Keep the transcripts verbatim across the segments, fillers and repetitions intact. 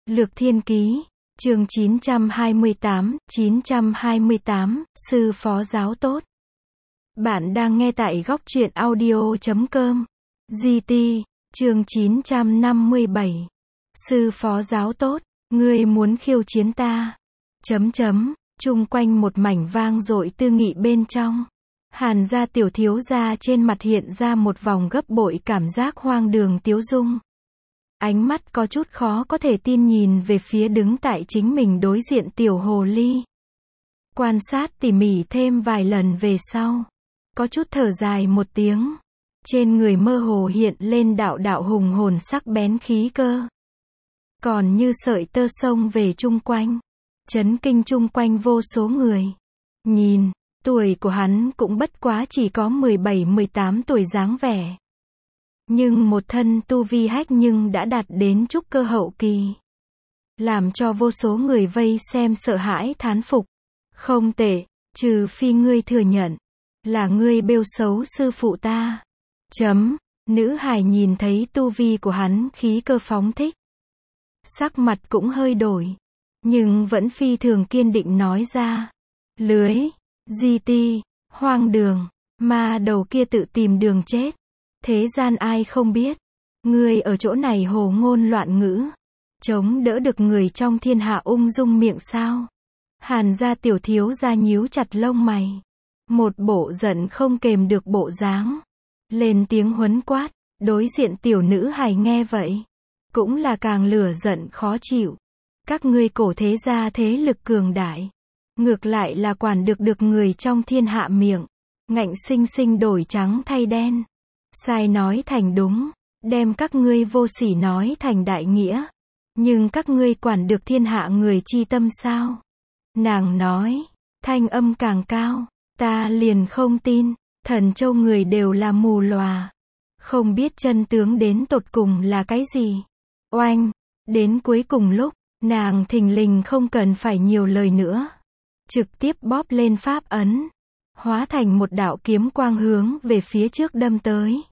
Lược Thiên Ký, chương chín trăm hai mươi tám, chín trăm hai mươi tám, sư phó giáo tốt. Bạn đang nghe tại góc truyện audio chấm com. giê tê, chương chín trăm năm mươi bảy. Sư phó giáo tốt, ngươi muốn khiêu chiến ta. Chấm chấm, chung quanh một mảnh vang dội tư nghị bên trong. Hàn gia tiểu thiếu gia trên mặt hiện ra một vòng gấp bội cảm giác hoang đường tiếu dung. Ánh mắt có chút khó có thể tin nhìn về phía đứng tại chính mình đối diện tiểu hồ ly. Quan sát tỉ mỉ thêm vài lần về sau. Có chút thở dài một tiếng. Trên người mơ hồ hiện lên đạo đạo hùng hồn sắc bén khí cơ. Còn như sợi tơ sông về chung quanh. Chấn kinh chung quanh vô số người. Nhìn, tuổi của hắn cũng bất quá chỉ có mười bảy mười tám tuổi dáng vẻ. Nhưng một thân tu vi hách nhưng đã đạt đến trúc cơ hậu kỳ. Làm cho vô số người vây xem sợ hãi thán phục. Không tệ, trừ phi ngươi thừa nhận. Là ngươi bêu xấu sư phụ ta. Chấm, nữ hài nhìn thấy tu vi của hắn khí cơ phóng thích. Sắc mặt cũng hơi đổi. Nhưng vẫn phi thường kiên định nói ra. Lưới, giê tê, hoang đường, ma đầu kia tự tìm đường chết. Thế gian ai không biết. Ngươi ở chỗ này hồ ngôn loạn ngữ. Chống đỡ được người trong thiên hạ ung dung miệng sao. Hàn gia tiểu thiếu gia nhíu chặt lông mày. Một bộ giận không kềm được bộ dáng. Lên tiếng huấn quát. Đối diện tiểu nữ hài nghe vậy. Cũng là càng lửa giận khó chịu. Các ngươi cổ thế gia thế lực cường đại. Ngược lại là quản được được người trong thiên hạ miệng. Ngạnh sinh sinh đổi trắng thay đen. Sai nói thành đúng, đem các ngươi vô sỉ nói thành đại nghĩa. Nhưng các ngươi quản được thiên hạ người chi tâm sao? Nàng nói, thanh âm càng cao, ta liền không tin, Thần Châu người đều là mù lòa. Không biết chân tướng đến tột cùng là cái gì. Oanh, đến cuối cùng lúc, nàng thình lình không cần phải nhiều lời nữa. Trực tiếp bóp lên pháp ấn. Hóa thành một đạo kiếm quang hướng về phía trước đâm tới.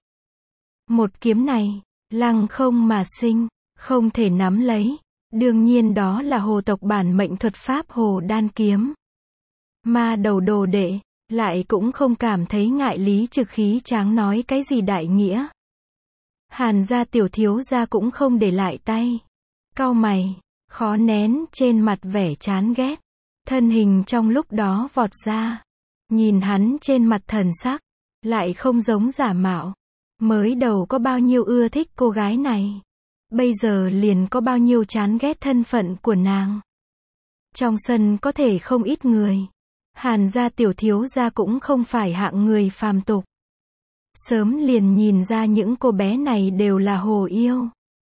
Một kiếm này, lăng không mà sinh, không thể nắm lấy. Đương nhiên đó là hồ tộc bản mệnh thuật pháp Hồ Đan Kiếm. Ma đầu đồ đệ, lại cũng không cảm thấy ngại lý trực khí tráng nói cái gì đại nghĩa. Hàn gia tiểu thiếu gia cũng không để lại tay. Cau mày, khó nén trên mặt vẻ chán ghét. Thân hình trong lúc đó vọt ra. Nhìn hắn trên mặt thần sắc, lại không giống giả mạo. Mới đầu có bao nhiêu ưa thích cô gái này. Bây giờ liền có bao nhiêu chán ghét thân phận của nàng. Trong sân có thể không ít người. Hàn gia tiểu thiếu gia cũng không phải hạng người phàm tục. Sớm liền nhìn ra những cô bé này đều là hồ yêu.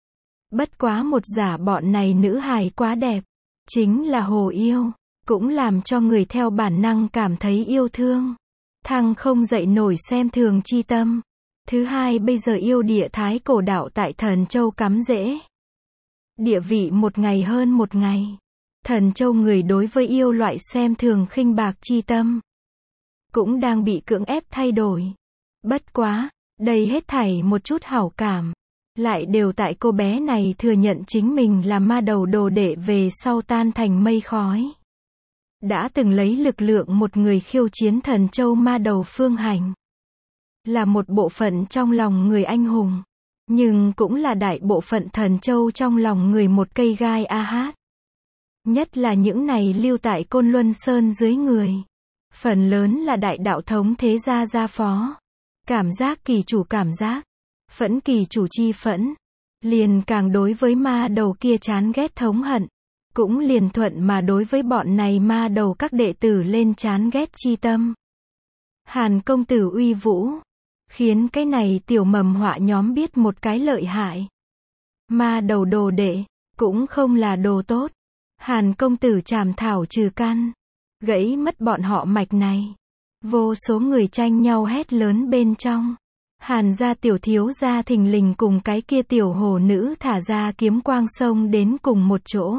Bất quá một giả bọn này nữ hài quá đẹp. Chính là hồ yêu. Cũng làm cho người theo bản năng cảm thấy yêu thương. Thăng không dậy nổi xem thường chi tâm. Thứ hai bây giờ yêu địa thái cổ đạo tại Thần Châu cắm rễ. Địa vị một ngày hơn một ngày. Thần Châu người đối với yêu loại xem thường khinh bạc chi tâm. Cũng đang bị cưỡng ép thay đổi. Bất quá, đây hết thảy một chút hảo cảm. Lại đều tại cô bé này thừa nhận chính mình là ma đầu đồ đệ về sau tan thành mây khói. Đã từng lấy lực lượng một người khiêu chiến Thần Châu ma đầu Phương Hành. Là một bộ phận trong lòng người anh hùng. Nhưng cũng là đại bộ phận Thần Châu trong lòng người một cây gai a hát. Nhất là những này lưu tại Côn Luân Sơn dưới người. Phần lớn là đại đạo thống thế gia gia phó. Cảm giác kỳ chủ cảm giác. Phẫn kỳ chủ chi phẫn. Liền càng đối với ma đầu kia chán ghét thống hận. Cũng liền thuận mà đối với bọn này ma đầu các đệ tử lên chán ghét chi tâm. Hàn công tử uy vũ. Khiến cái này tiểu mầm họa nhóm biết một cái lợi hại. Ma đầu đồ đệ, cũng không là đồ tốt. Hàn công tử trảm thảo trừ căn. Gãy mất bọn họ mạch này. Vô số người tranh nhau hét lớn bên trong. Hàn gia tiểu thiếu gia thình lình cùng cái kia tiểu hồ nữ thả ra kiếm quang sông đến cùng một chỗ.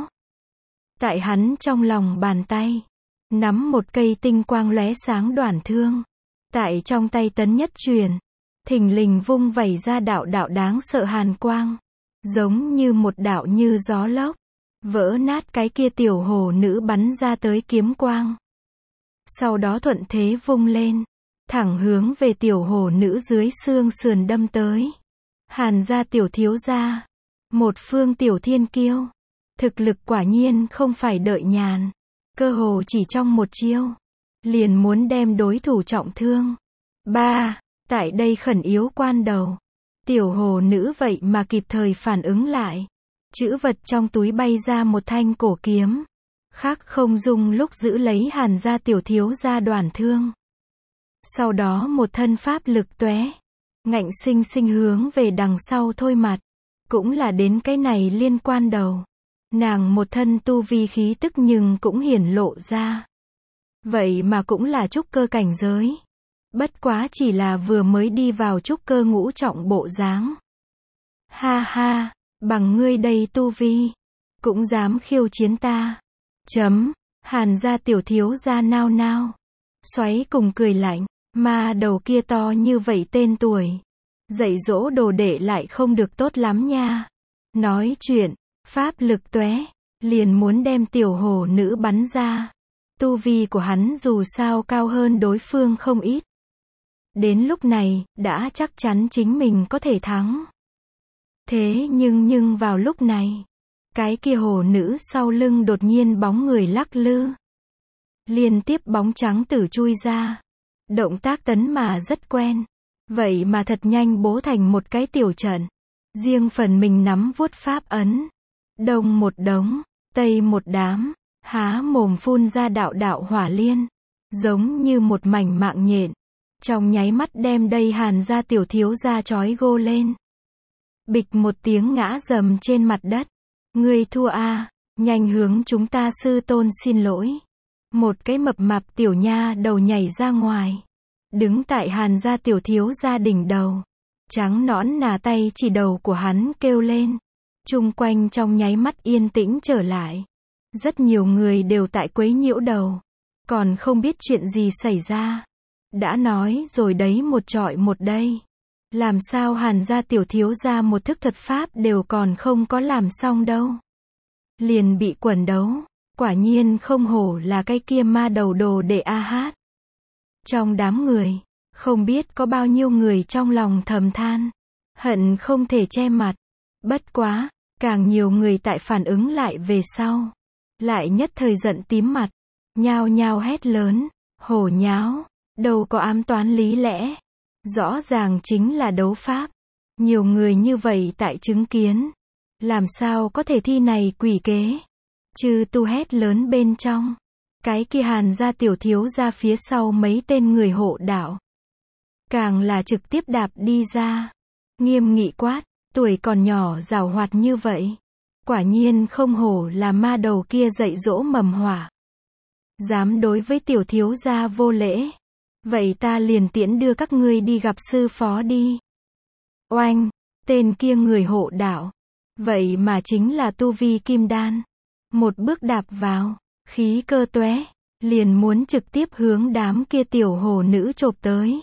Tại hắn trong lòng bàn tay. Nắm một cây tinh quang lóe sáng đoản thương. Tại trong tay tấn nhất truyền. Thình lình vung vẩy ra đạo đạo đáng sợ hàn quang. Giống như một đạo như gió lốc. vỡ nát cái kia tiểu hổ nữ bắn ra tới kiếm quang. Sau đó thuận thế vung lên, thẳng hướng về tiểu hổ nữ dưới xương sườn đâm tới. Hàn gia tiểu thiếu gia, một phương tiểu thiên kiêu, thực lực quả nhiên không phải đợi nhàn, cơ hồ chỉ trong một chiêu, liền muốn đem đối thủ trọng thương. Ba, tại đây khẩn yếu quan đầu, tiểu hổ nữ vậy mà kịp thời phản ứng lại, chữ vật trong túi bay ra một thanh cổ kiếm, khác không dung lúc giữ lấy Hàn gia tiểu thiếu gia đoàn thương. Sau đó một thân pháp lực tóe, ngạnh sinh sinh hướng về đằng sau thôi mặt, cũng là đến cái này liên quan đầu. Nàng một thân tu vi khí tức nhưng cũng hiển lộ ra. Vậy mà cũng là trúc cơ cảnh giới. Bất quá chỉ là vừa mới đi vào trúc cơ ngũ trọng bộ dáng. Ha ha, bằng ngươi đây tu vi, cũng dám khiêu chiến ta. Chấm, Hàn gia tiểu thiếu gia nao nao. Xoáy cùng cười lạnh, mà đầu kia to như vậy tên tuổi. Dạy dỗ đồ đệ lại không được tốt lắm nha. Nói chuyện, pháp lực tóe, liền muốn đem tiểu hổ nữ bắn ra. Tu vi của hắn dù sao cao hơn đối phương không ít. Đến lúc này, đã chắc chắn chính mình có thể thắng. Thế nhưng nhưng vào lúc này, cái kia hổ nữ sau lưng đột nhiên bóng người lắc lư. Liên tiếp bóng trắng tử chui ra. Động tác tấn mà rất quen. Vậy mà thật nhanh bố thành một cái tiểu trận. Riêng phần mình nắm vuốt pháp ấn. Đông một đống, tây một đám, há mồm phun ra đạo đạo hỏa liên. Giống như một mảnh mạng nhện. Trong nháy mắt đem đây Hàn gia tiểu thiếu gia trói gô lên. Bịch một tiếng ngã rầm trên mặt đất. Ngươi thua a, nhanh hướng chúng ta sư tôn xin lỗi. Một cái mập mạp tiểu nha đầu nhảy ra ngoài. Đứng tại Hàn gia tiểu thiếu gia đỉnh đầu. Trắng nõn nà tay chỉ đầu của hắn kêu lên. Chung quanh trong nháy mắt yên tĩnh trở lại. Rất nhiều người đều tại quấy nhiễu đầu. Còn không biết chuyện gì xảy ra. Đã nói rồi đấy, một trọi một đây. Làm sao Hàn gia tiểu thiếu gia một thức thuật pháp đều còn không có làm xong đâu. Liền bị quần đấu. Quả nhiên không hổ là cái kia ma đầu đồ đệ a hát. Trong đám người, không biết có bao nhiêu người trong lòng thầm than. Hận không thể che mặt. Bất quá, càng nhiều người tại phản ứng lại về sau. Lại nhất thời giận tím mặt. Nhao nhao hét lớn. Hổ nháo. Đâu có ám toán lý lẽ. Rõ ràng chính là đấu pháp. Nhiều người như vậy tại chứng kiến. Làm sao có thể thi này quỷ kế. Chư tu hét lớn bên trong. Cái kia Hàn gia tiểu thiếu gia phía sau mấy tên người hộ đạo. Càng là trực tiếp đạp đi ra. Nghiêm nghị quát. Tuổi còn nhỏ giàu hoạt như vậy. Quả nhiên không hổ là ma đầu kia dạy dỗ mầm hỏa. Dám đối với tiểu thiếu gia vô lễ. Vậy ta liền tiễn đưa các ngươi đi gặp sư phó đi. Oanh, tên kia người hộ đạo. Vậy mà chính là tu vi kim đan. Một bước đạp vào, khí cơ tóe, liền muốn trực tiếp hướng đám kia tiểu hổ nữ chộp tới.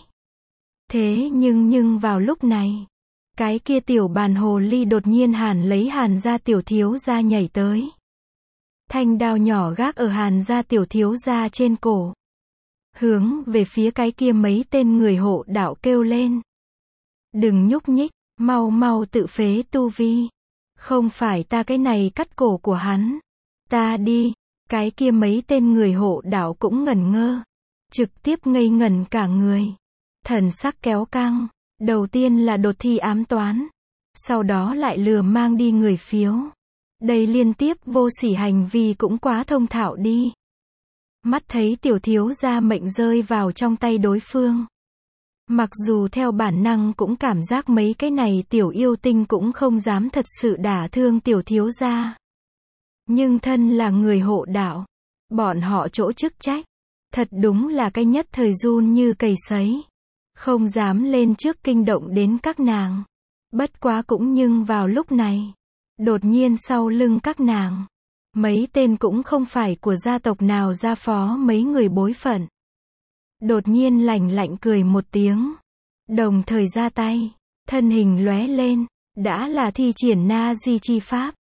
Thế nhưng nhưng vào lúc này, cái kia tiểu bàn hồ ly đột nhiên hàn lấy Hàn gia tiểu thiếu gia nhảy tới. Thanh đao nhỏ gác ở Hàn gia tiểu thiếu gia trên cổ. Hướng về phía cái kia mấy tên người hộ đạo kêu lên. Đừng nhúc nhích, mau mau tự phế tu vi. Không phải ta cái này cắt cổ của hắn. Ta đi, cái kia mấy tên người hộ đạo cũng ngẩn ngơ. Trực tiếp ngây ngẩn cả người. Thần sắc kéo căng. Đầu tiên là đột thi ám toán. Sau đó lại lừa mang đi người phiếu. Đây liên tiếp vô sỉ hành vi cũng quá thông thạo đi. Mắt thấy tiểu thiếu gia mệnh rơi vào trong tay đối phương. Mặc dù theo bản năng cũng cảm giác mấy cái này tiểu yêu tinh cũng không dám thật sự đả thương tiểu thiếu gia. Nhưng thân là người hộ đạo. Bọn họ chỗ chức trách. Thật đúng là cái nhất thời run như cầy sấy. Không dám lên trước kinh động đến các nàng. Bất quá cũng nhưng vào lúc này. Đột nhiên sau lưng các nàng. Mấy tên cũng không phải của gia tộc nào gia phó mấy người bối phận. Đột nhiên lạnh lạnh cười một tiếng. Đồng thời ra tay. Thân hình lóe lên. Đã là thi triển na di chi pháp.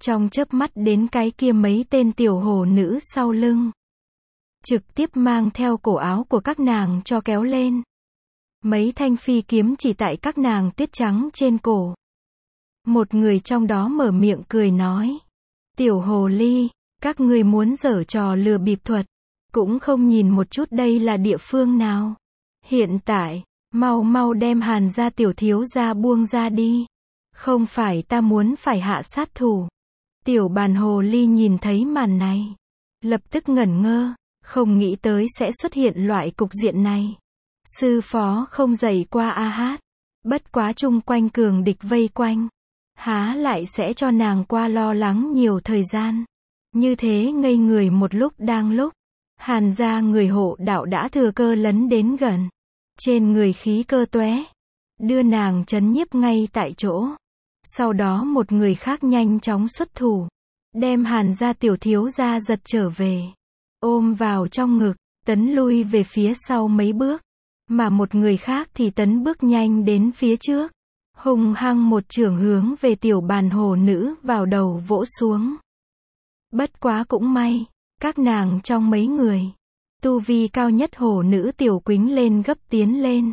trong chớp mắt đến cái kia mấy tên tiểu hồ nữ sau lưng. Trực tiếp mang theo cổ áo của các nàng cho kéo lên. Mấy thanh phi kiếm chỉ tại các nàng tuyết trắng trên cổ. Một người trong đó mở miệng cười nói. Tiểu hồ ly, các ngươi muốn giở trò lừa bịp thuật, cũng không nhìn một chút đây là địa phương nào. Hiện tại, mau mau đem Hàn gia tiểu thiếu gia buông ra đi. Không phải ta muốn phải hạ sát thủ. Tiểu bàn hồ ly nhìn thấy màn này. Lập tức ngẩn ngơ, không nghĩ tới sẽ xuất hiện loại cục diện này. Sư phó không dạy qua a hát. Bất quá chung quanh cường địch vây quanh. Há lại sẽ cho nàng qua lo lắng nhiều thời gian. Như thế ngây người một lúc đang lúc. Hàn gia người hộ đạo đã thừa cơ lấn đến gần. Trên người khí cơ tóe. Đưa nàng trấn nhiếp ngay tại chỗ. Sau đó một người khác nhanh chóng xuất thủ. Đem Hàn gia tiểu thiếu gia giật trở về. Ôm vào trong ngực, tấn lui về phía sau mấy bước. Mà một người khác thì tấn bước nhanh đến phía trước. Hùng hăng một chưởng hướng về tiểu bàn hồ nữ vào đầu vỗ xuống. Bất quá cũng may, các nàng trong mấy người. Tu vi cao nhất hồ nữ tiểu quính lên gấp tiến lên.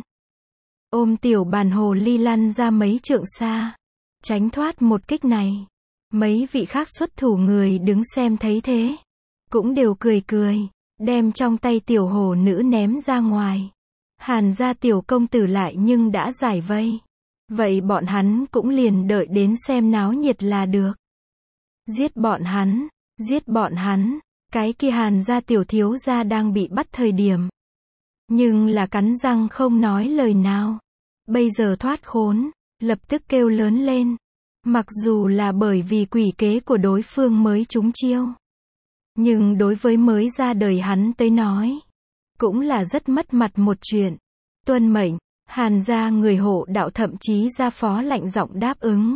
Ôm tiểu bàn hồ ly lăn ra mấy trượng xa. Tránh thoát một kích này. Mấy vị khác xuất thủ người đứng xem thấy thế. Cũng đều cười cười. Đem trong tay tiểu hồ nữ ném ra ngoài. Hàn gia tiểu công tử lại nhưng đã giải vây. Vậy bọn hắn cũng liền đợi đến xem náo nhiệt là được. Giết bọn hắn, giết bọn hắn, cái kia Hàn gia tiểu thiếu gia đang bị bắt thời điểm. Nhưng là cắn răng không nói lời nào. Bây giờ thoát khốn, lập tức kêu lớn lên. Mặc dù là bởi vì quỷ kế của đối phương mới trúng chiêu. Nhưng đối với mới ra đời hắn tới nói. Cũng là rất mất mặt một chuyện. Tuân mệnh. Hàn gia người hộ đạo thậm chí ra phó lạnh giọng đáp ứng.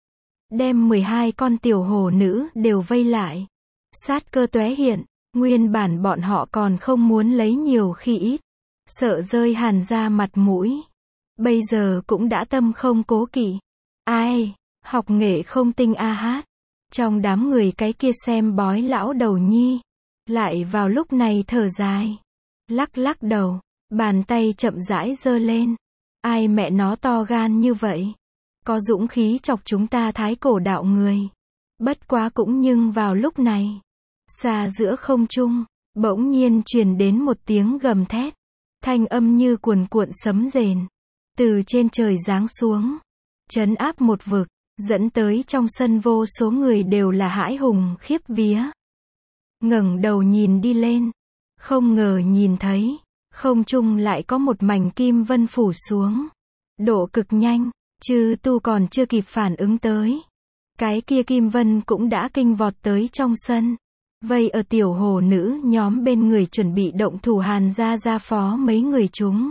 Đem mười hai con tiểu hồ nữ đều vây lại. Sát cơ tóe hiện, nguyên bản bọn họ còn không muốn lấy nhiều khi ít. Sợ rơi Hàn gia mặt mũi. Bây giờ cũng đã tâm không cố kỵ. Ai, học nghệ không tinh a hát. Trong đám người cái kia xem bói lão đầu nhi. Lại vào lúc này thở dài. Lắc lắc đầu, bàn tay chậm rãi giơ lên. Ai mẹ nó to gan như vậy? Có dũng khí chọc chúng ta thái cổ đạo người. Bất quá cũng nhưng vào lúc này. Xa giữa không trung, bỗng nhiên truyền đến một tiếng gầm thét. Thanh âm như cuồn cuộn sấm rền. Từ trên trời giáng xuống. Trấn áp một vực, dẫn tới trong sân vô số người đều là hãi hùng khiếp vía. Ngẩng đầu nhìn đi lên. Không ngờ nhìn thấy. Không trung lại có một mảnh kim vân phủ xuống. Độ cực nhanh, chư tu còn chưa kịp phản ứng tới. Cái kia kim vân cũng đã kinh vọt tới trong sân. Vây ở tiểu hồ nữ nhóm bên người chuẩn bị động thủ Hàn gia gia phó mấy người chúng.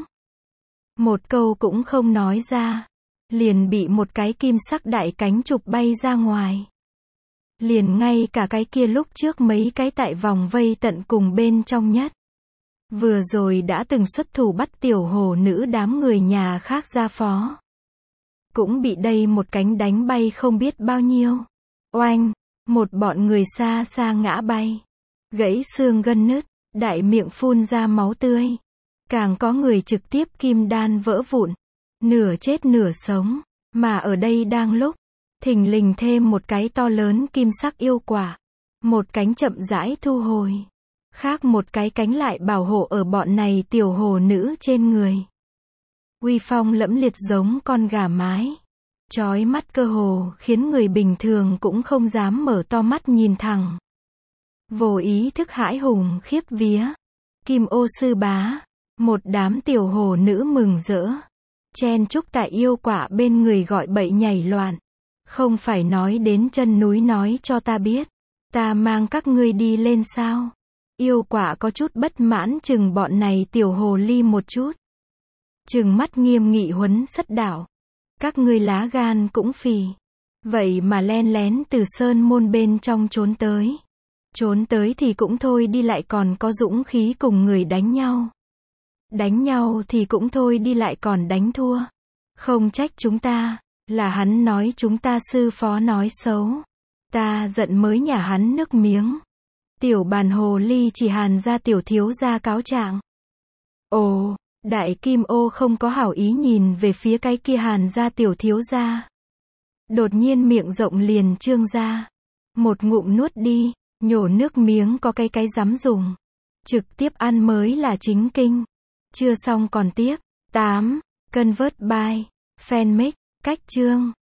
Một câu cũng không nói ra. Liền bị một cái kim sắc đại cánh chụp bay ra ngoài. Liền ngay cả cái kia lúc trước mấy cái tại vòng vây tận cùng bên trong nhất. Vừa rồi đã từng xuất thủ bắt tiểu hồ nữ đám người nhà khác ra phó. Cũng bị đây một cánh đánh bay không biết bao nhiêu. Oanh, một bọn người xa xa ngã bay. Gãy xương gân nứt, đại miệng phun ra máu tươi. Càng có người trực tiếp kim đan vỡ vụn. Nửa chết nửa sống. Mà ở đây đang lúc, thình lình thêm một cái to lớn kim sắc yêu quả. Một cánh chậm rãi thu hồi. Khác một cái cánh lại bảo hộ ở bọn này tiểu hồ nữ trên người. Uy phong lẫm liệt giống con gà mái. Chói mắt cơ hồ, khiến người bình thường cũng không dám mở to mắt nhìn thẳng. Vô ý thức hãi hùng khiếp vía. Kim ô sư bá. Một đám tiểu hồ nữ mừng rỡ. Chen chúc tại yêu quả bên người gọi bậy nhảy loạn. Không phải nói đến chân núi nói cho ta biết. Ta mang các ngươi đi lên sao? Yêu quả có chút bất mãn chừng bọn này tiểu hồ ly một chút. Chừng mắt nghiêm nghị huấn sất đảo. Các ngươi lá gan cũng phì. Vậy mà len lén từ sơn môn bên trong trốn tới. Trốn tới thì cũng thôi đi lại còn có dũng khí cùng người đánh nhau. Đánh nhau thì cũng thôi đi lại còn đánh thua. Không trách chúng ta, là hắn nói chúng ta sư phó nói xấu. Ta giận mới nhả hắn nước miếng. Tiểu bàn hồ ly chỉ Hàn gia tiểu thiếu gia cáo trạng. Ồ, đại kim ô không có hảo ý nhìn về phía cái kia Hàn gia tiểu thiếu gia. Đột nhiên miệng rộng liền trương ra. Một ngụm nuốt đi, nhổ nước miếng có cái cái dám dùng. Trực tiếp ăn mới là chính kinh. Chưa xong còn tiếp. tám. Convert by Fanmake, cách chương.